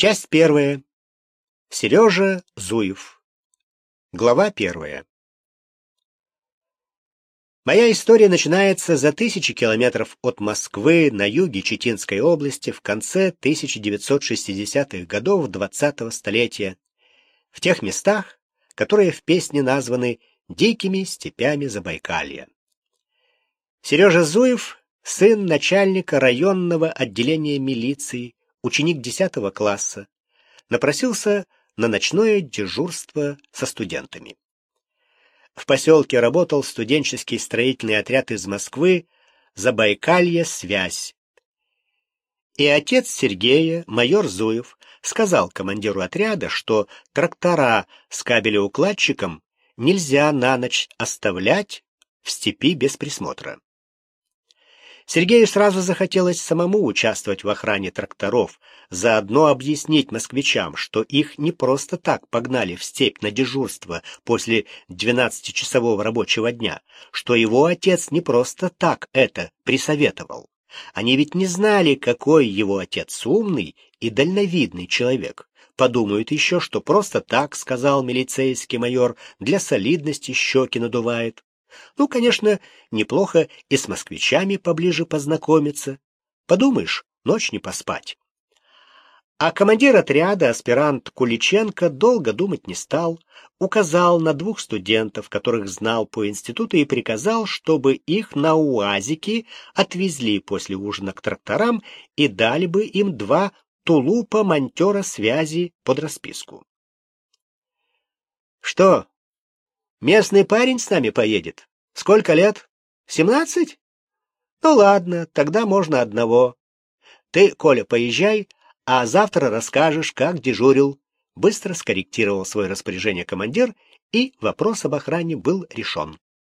Часть первая. Сережа Зуев. Глава первая. Моя история начинается за тысячи километров от Москвы на юге Читинской области в конце 1960-х годов 20-го столетия, в тех местах, которые в песне названы дикими степями Забайкалья. Сережа Зуев — сын начальника районного отделения милиции, ученик 10 класса, напросился на ночное дежурство со студентами. В поселке работал студенческий строительный отряд из Москвы «Забайкалье связь». И отец Сергея, майор Зуев, сказал командиру отряда, что трактора с кабелеукладчиком нельзя на ночь оставлять в степи без присмотра. Сергею сразу захотелось самому участвовать в охране тракторов, заодно объяснить москвичам, что их не просто так погнали в степь на дежурство после 12-часового рабочего дня, что его отец не просто так это присоветовал. Они ведь не знали, какой его отец умный и дальновидный человек. Подумают еще, что просто так, сказал милицейский майор, для солидности щеки надувает. Ну, конечно, неплохо и с москвичами поближе познакомиться. Подумаешь, ночь не поспать. А командир отряда, аспирант Куличенко, долго думать не стал, указал на 2 студентов, которых знал по институту, и приказал, чтобы их на УАЗике отвезли после ужина к тракторам и дали бы им 2 тулупа монтера связи под расписку. «Что, местный парень с нами поедет? Сколько лет? 17? Ну ладно, тогда можно одного. Ты, Коля, поезжай, а завтра расскажешь, как дежурил». Быстро скорректировал свое распоряжение командир, и вопрос об охране был решен.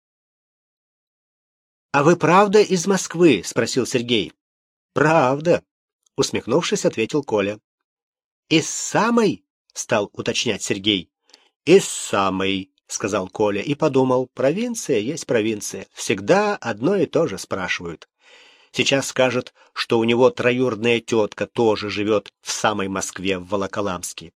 «А вы правда из Москвы?» — спросил Сергей. «Правда», — усмехнувшись, ответил Коля. «Из самой?» — стал уточнять Сергей. «Из самой», — сказал Коля и подумал, провинция есть провинция, всегда одно и то же спрашивают. Сейчас скажет, что у него троюродная тетка тоже живет в самой Москве, в Волоколамске.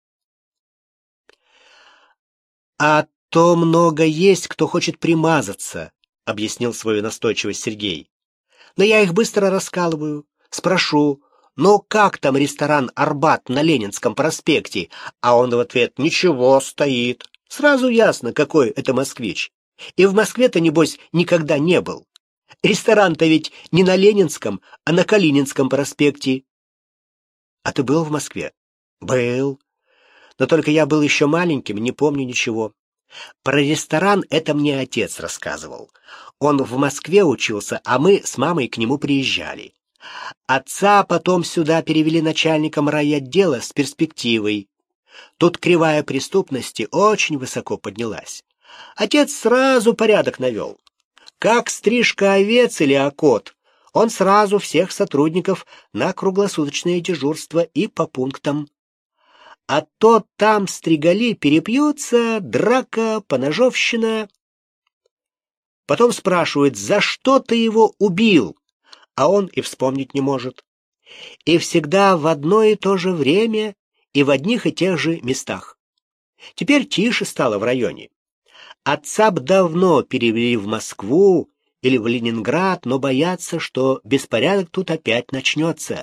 «А то много есть, кто хочет примазаться», — объяснил свою настойчивость Сергей. «Но я их быстро раскалываю, спрошу, ну как там ресторан «Арбат» на Ленинском проспекте?» А он в ответ: «Ничего, стоит». Сразу ясно, какой это москвич. И в Москве-то, небось, никогда не был. Ресторан-то ведь не на Ленинском, а на Калининском проспекте. А ты был в Москве? Был. Но только я был еще маленьким, не помню ничего. Про ресторан это мне отец рассказывал. Он в Москве учился, а мы с мамой к нему приезжали. Отца потом сюда перевели начальником райотдела с перспективой. Тут кривая преступности очень высоко поднялась. Отец сразу порядок навел. Как стрижка овец или окот, он сразу всех сотрудников на круглосуточное дежурство и по пунктам. А то там стригали, перепьются, драка, поножовщина. Потом спрашивают, за что ты его убил, а он и вспомнить не может. И всегда в одно и то же время и в одних и тех же местах. Теперь тише стало в районе. Отца б давно перевели в Москву или в Ленинград, но боятся, что беспорядок тут опять начнется.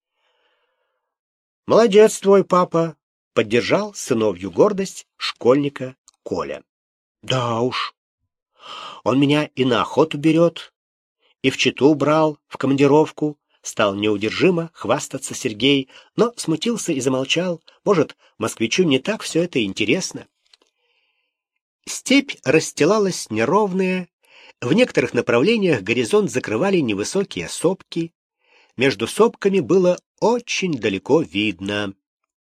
«Молодец твой папа», — поддержал сыновью гордость школьника Коля. «Да уж, он меня и на охоту берет, и в Читу брал, в командировку». Стал неудержимо хвастаться Сергей, но смутился и замолчал. Может, москвичу не так все это интересно. Степь расстилалась неровная, в некоторых направлениях горизонт закрывали невысокие сопки. Между сопками было очень далеко видно.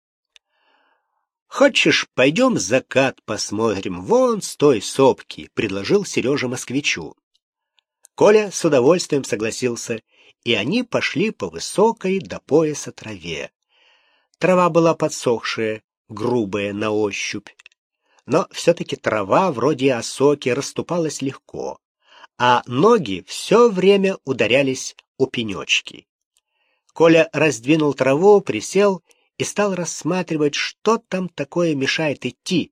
«Хочешь, пойдем закат посмотрим, вон с той сопки», — предложил Сережа москвичу. Коля с удовольствием согласился, и они пошли по высокой до пояса траве. Трава была подсохшая, грубая на ощупь. Но все-таки трава, вроде осоки, расступалась легко, а ноги все время ударялись у пенечки. Коля раздвинул траву, присел и стал рассматривать, что там такое мешает идти.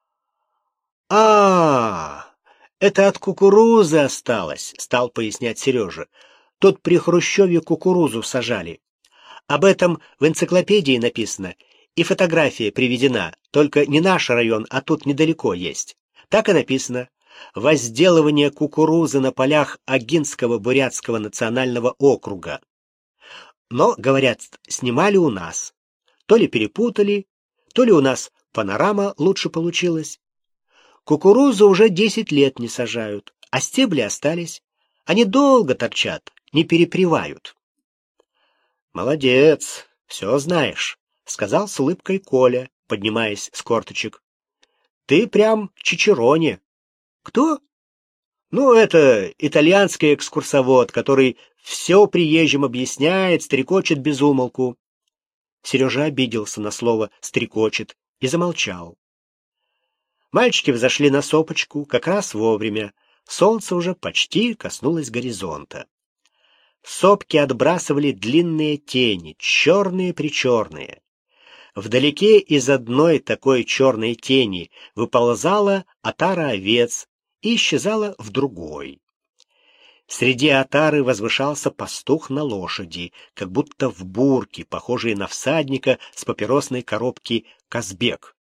«А, это от кукурузы осталось», — стал пояснять Сережа. «Тут при Хрущеве кукурузу сажали. Об этом в энциклопедии написано, и фотография приведена, только не наш район, а тут недалеко есть. Так и написано: возделывание кукурузы на полях Агинского бурятского национального округа. Но, говорят, снимали у нас. То ли перепутали, то ли у нас панорама лучше получилась. Кукурузу уже 10 лет не сажают, а стебли остались. Они долго торчат, не перепревают». «Молодец, все знаешь», — сказал с улыбкой Коля, поднимаясь с корточек. «Ты прям чичероне». «Кто?» «Ну, это итальянский экскурсовод, который все приезжим объясняет, стрекочет без умолку». Сережа обиделся на слово «стрекочет» и замолчал. Мальчики взошли на сопочку как раз вовремя. Солнце уже почти коснулось горизонта. Сопки отбрасывали длинные тени, черные-причерные. Вдалеке из одной такой черной тени выползала отара овец и исчезала в другой. Среди отары возвышался пастух на лошади, как будто в бурке, похожей на всадника с папиросной коробки Казбек.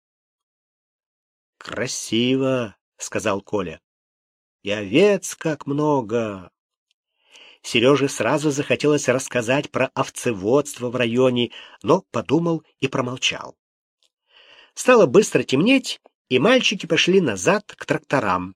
«Красиво», — сказал Коля. «И овец как много». Сереже сразу захотелось рассказать про овцеводство в районе, но подумал и промолчал. Стало быстро темнеть, и мальчики пошли назад к тракторам.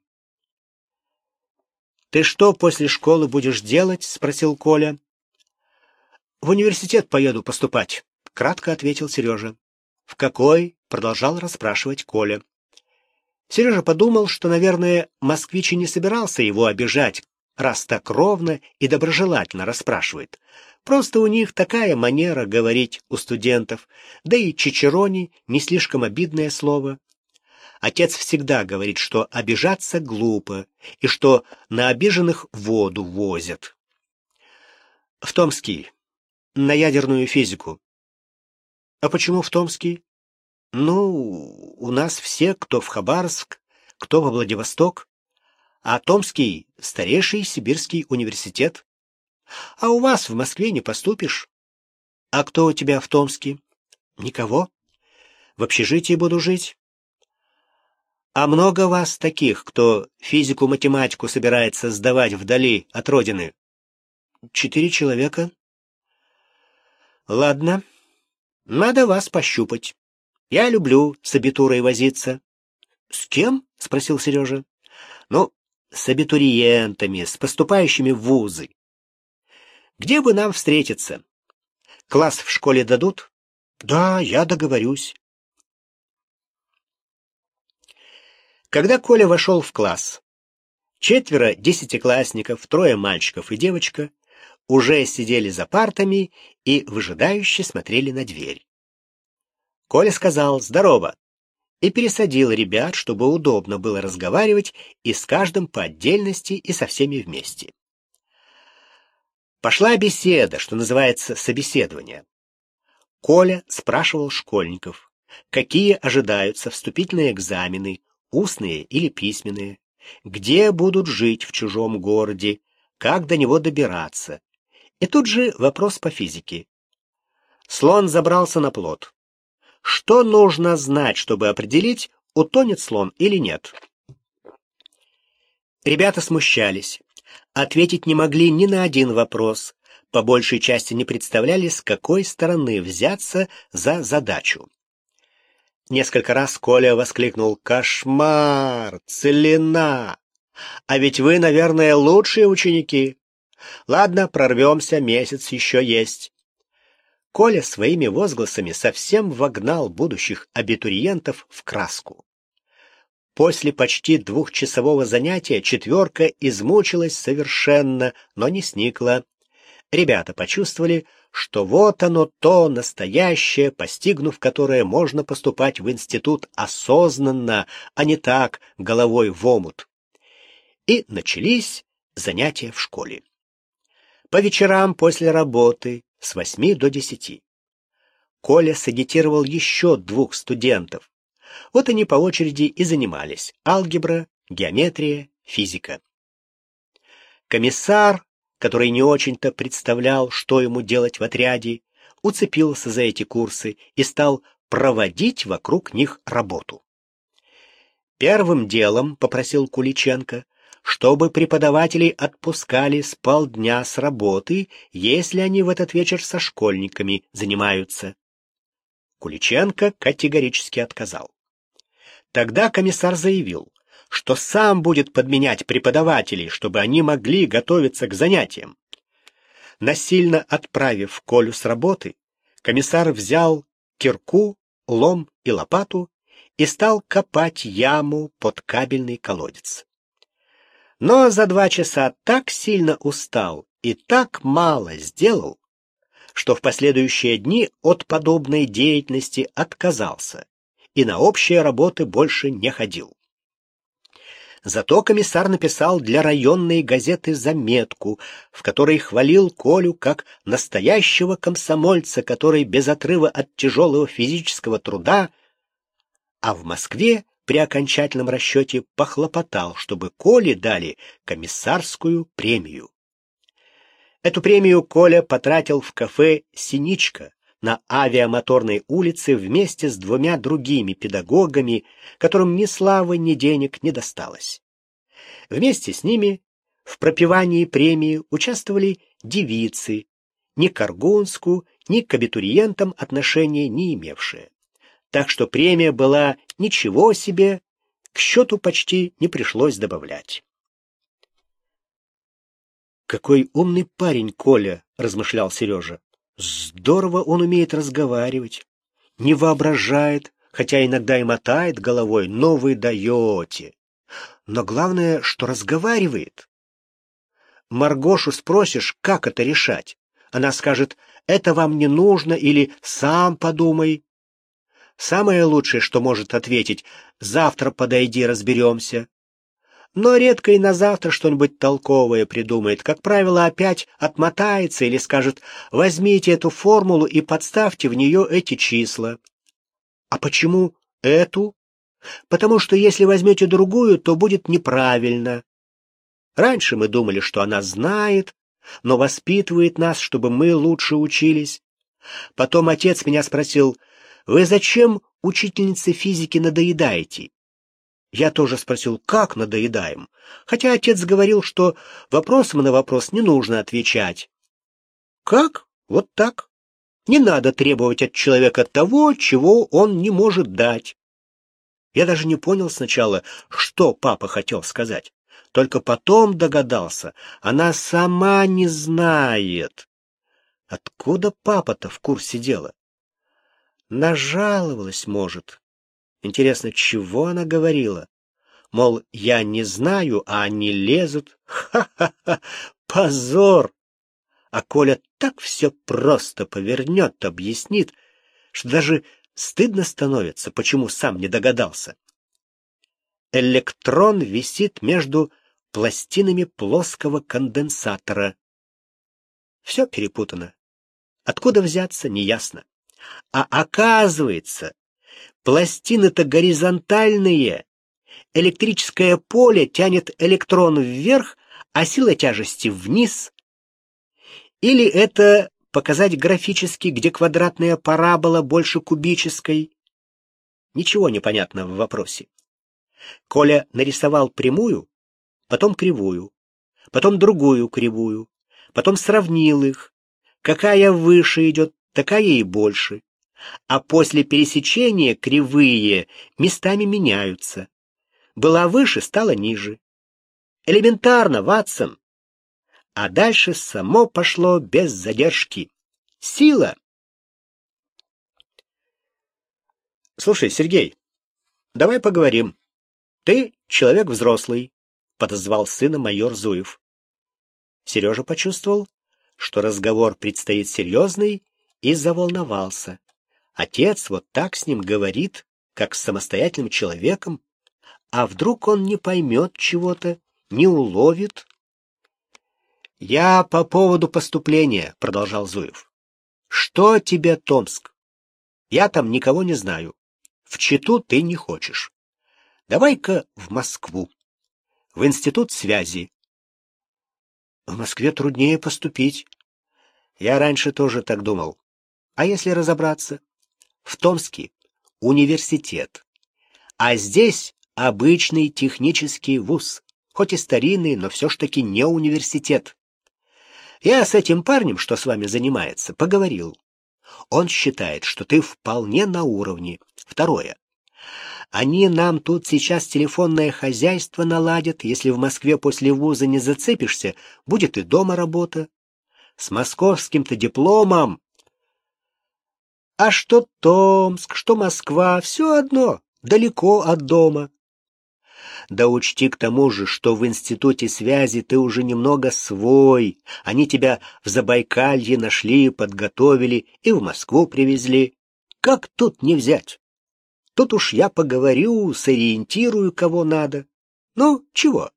«Ты что после школы будешь делать?» — спросил Коля. «В университет поеду поступать», — кратко ответил Сережа. «В какой?» — продолжал расспрашивать Коля. Сережа подумал, что, наверное, москвич и не собирался его обижать, раз так ровно и доброжелательно расспрашивает. Просто у них такая манера говорить у студентов, да и чичерони не слишком обидное слово. Отец всегда говорит, что обижаться глупо, и что на обиженных воду возят. В Томский, на ядерную физику. А почему в Томский? Ну, у нас все, кто в Хабаровск, кто во Владивосток. А Томский — старейший сибирский университет. А у вас в Москве не поступишь. А кто у тебя в Томске? Никого. В общежитии буду жить. А много вас таких, кто физику-математику собирается сдавать вдали от родины? 4 человека. Ладно, надо вас пощупать. Я люблю с абитурой возиться. С кем? — спросил Сережа. Ну, с абитуриентами, с поступающими в вузы. Где бы нам встретиться? Класс в школе дадут? Да, я договорюсь. Когда Коля вошел в класс, 4 десятиклассников, 3 мальчиков и девочка, уже сидели за партами и выжидающе смотрели на дверь. Коля сказал «Здорово» и пересадил ребят, чтобы удобно было разговаривать и с каждым по отдельности, и со всеми вместе. Пошла беседа, что называется собеседование. Коля спрашивал школьников, какие ожидаются вступительные экзамены, устные или письменные, где будут жить в чужом городе, как до него добираться. И тут же вопрос по физике. Слон забрался на плот. Что нужно знать, чтобы определить, утонет слон или нет? Ребята смущались. Ответить не могли ни на один вопрос. По большей части не представляли, с какой стороны взяться за задачу. Несколько раз Коля воскликнул: «Кошмар! Целина! А ведь вы, наверное, лучшие ученики. Ладно, прорвемся, месяц еще есть». Коля своими возгласами совсем вогнал будущих абитуриентов в краску. После почти 2-часового занятия 4 измучилась совершенно, но не сникла. Ребята почувствовали, что вот оно то настоящее, постигнув которое можно поступать в институт осознанно, а не так, головой в омут. И начались занятия в школе. По вечерам после работы с 8 до 10. Коля сагитировал еще 2 студентов. Вот они по очереди и занимались: алгебра, геометрия, физика. Комиссар, который не очень-то представлял, что ему делать в отряде, уцепился за эти курсы и стал проводить вокруг них работу. Первым делом попросил Куличенко, чтобы преподавателей отпускали с полдня с работы, если они в этот вечер со школьниками занимаются. Куличенко категорически отказал. Тогда комиссар заявил, что сам будет подменять преподавателей, чтобы они могли готовиться к занятиям. Насильно отправив Колю с работы, комиссар взял кирку, лом и лопату и стал копать яму под кабельный колодец. Но за 2 часа так сильно устал и так мало сделал, что в последующие дни от подобной деятельности отказался и на общие работы больше не ходил. Зато комиссар написал для районной газеты заметку, в которой хвалил Колю как настоящего комсомольца, который без отрыва от тяжелого физического труда, а в Москве при окончательном расчете похлопотал, чтобы Коле дали комиссарскую премию. Эту премию Коля потратил в кафе «Синичка» на Авиамоторной улице вместе с 2 другими педагогами, которым ни славы, ни денег не досталось. Вместе с ними в пропевании премии участвовали девицы, ни к Аргунску, ни к абитуриентам отношения не имевшие. Так что премия была ничего себе, к счету почти не пришлось добавлять. «Какой умный парень Коля!» — размышлял Сережа. «Здорово он умеет разговаривать, не воображает, хотя иногда и мотает головой, но вы даете. Но главное, что разговаривает. Маргошу спросишь, как это решать. Она скажет: это вам не нужно, или сам подумай. Самое лучшее, что может ответить: завтра подойди, разберемся. Но редко и на завтра что-нибудь толковое придумает. Как правило, опять отмотается или скажет: возьмите эту формулу и подставьте в нее эти числа. А почему эту? Потому что если возьмете другую, то будет неправильно. Раньше мы думали, что она знает, но воспитывает нас, чтобы мы лучше учились. Потом отец меня спросил: вы зачем учительнице физики надоедаете? Я тоже спросил: как надоедаем? Хотя отец говорил, что вопросом на вопрос не нужно отвечать. Как? Вот так. Не надо требовать от человека того, чего он не может дать. Я даже не понял сначала, что папа хотел сказать. Только потом догадался, она сама не знает. Откуда папа-то в курсе дела? Нажаловалась, может. Интересно, чего она говорила? Мол, я не знаю, а они лезут. Ха-ха-ха! Позор! А Коля так все просто повернет, объяснит, что даже стыдно становится, почему сам не догадался. Электрон висит между пластинами плоского конденсатора. Все перепутано. Откуда взяться, неясно. А оказывается, пластины-то горизонтальные. Электрическое поле тянет электрон вверх, а сила тяжести вниз. Или это показать графически, где квадратная парабола больше кубической? Ничего не понятно в вопросе. Коля нарисовал прямую, потом кривую, потом другую кривую, потом сравнил их. Какая выше идет, такая и больше. А после пересечения кривые местами меняются. Была выше, стала ниже. Элементарно, Ватсон. А дальше само пошло без задержки. Сила. Слушай, Сергей, давай поговорим. Ты человек взрослый, подозвал сына майор Зуев. Сережа почувствовал, что разговор предстоит серьезный, и заволновался. Отец вот так с ним говорит, как с самостоятельным человеком, а вдруг он не поймет чего-то, не уловит? «Я по поводу поступления», — продолжал Зуев. «Что тебе Томск? Я там никого не знаю. В Читу ты не хочешь. Давай-ка в Москву, в институт связи. В Москве труднее поступить. Я раньше тоже так думал. А если разобраться? В Томске университет. А здесь обычный технический вуз. Хоть и старинный, но все ж таки не университет. Я с этим парнем, что с вами занимается, поговорил. Он считает, что ты вполне на уровне. Второе. Они нам тут сейчас телефонное хозяйство наладят. Если в Москве после вуза не зацепишься, будет и дома работа. С московским-то дипломом. А что Томск, что Москва, все одно, далеко от дома. Да учти к тому же, что в институте связи ты уже немного свой. Они тебя в Забайкалье нашли, подготовили и в Москву привезли. Как тут не взять? Тут уж я поговорю, сориентирую, кого надо. Ну, чего?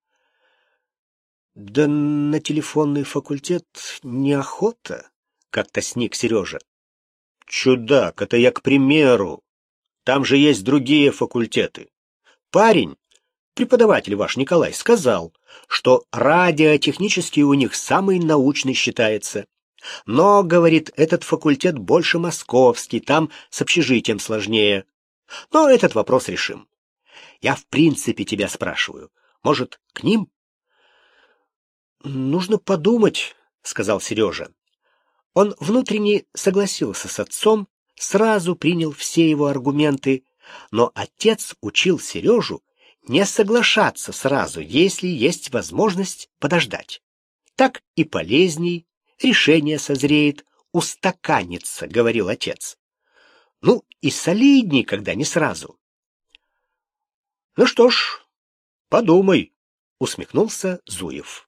Да на телефонный факультет неохота, как-то сник Сережа. Чудак, это я к примеру. Там же есть другие факультеты. Парень, преподаватель ваш Николай, сказал, что радиотехнический у них самый научный считается. Но, говорит, этот факультет больше московский, там с общежитием сложнее. Но этот вопрос решим. Я в принципе тебя спрашиваю. Может, к ним? Нужно подумать, сказал Сережа. Он внутренне согласился с отцом, сразу принял все его аргументы, но отец учил Сережу не соглашаться сразу, если есть возможность подождать. Так и полезней, решение созреет, устаканится, говорил отец. Ну, и солидней, когда не сразу. Ну что ж, подумай, усмехнулся Зуев.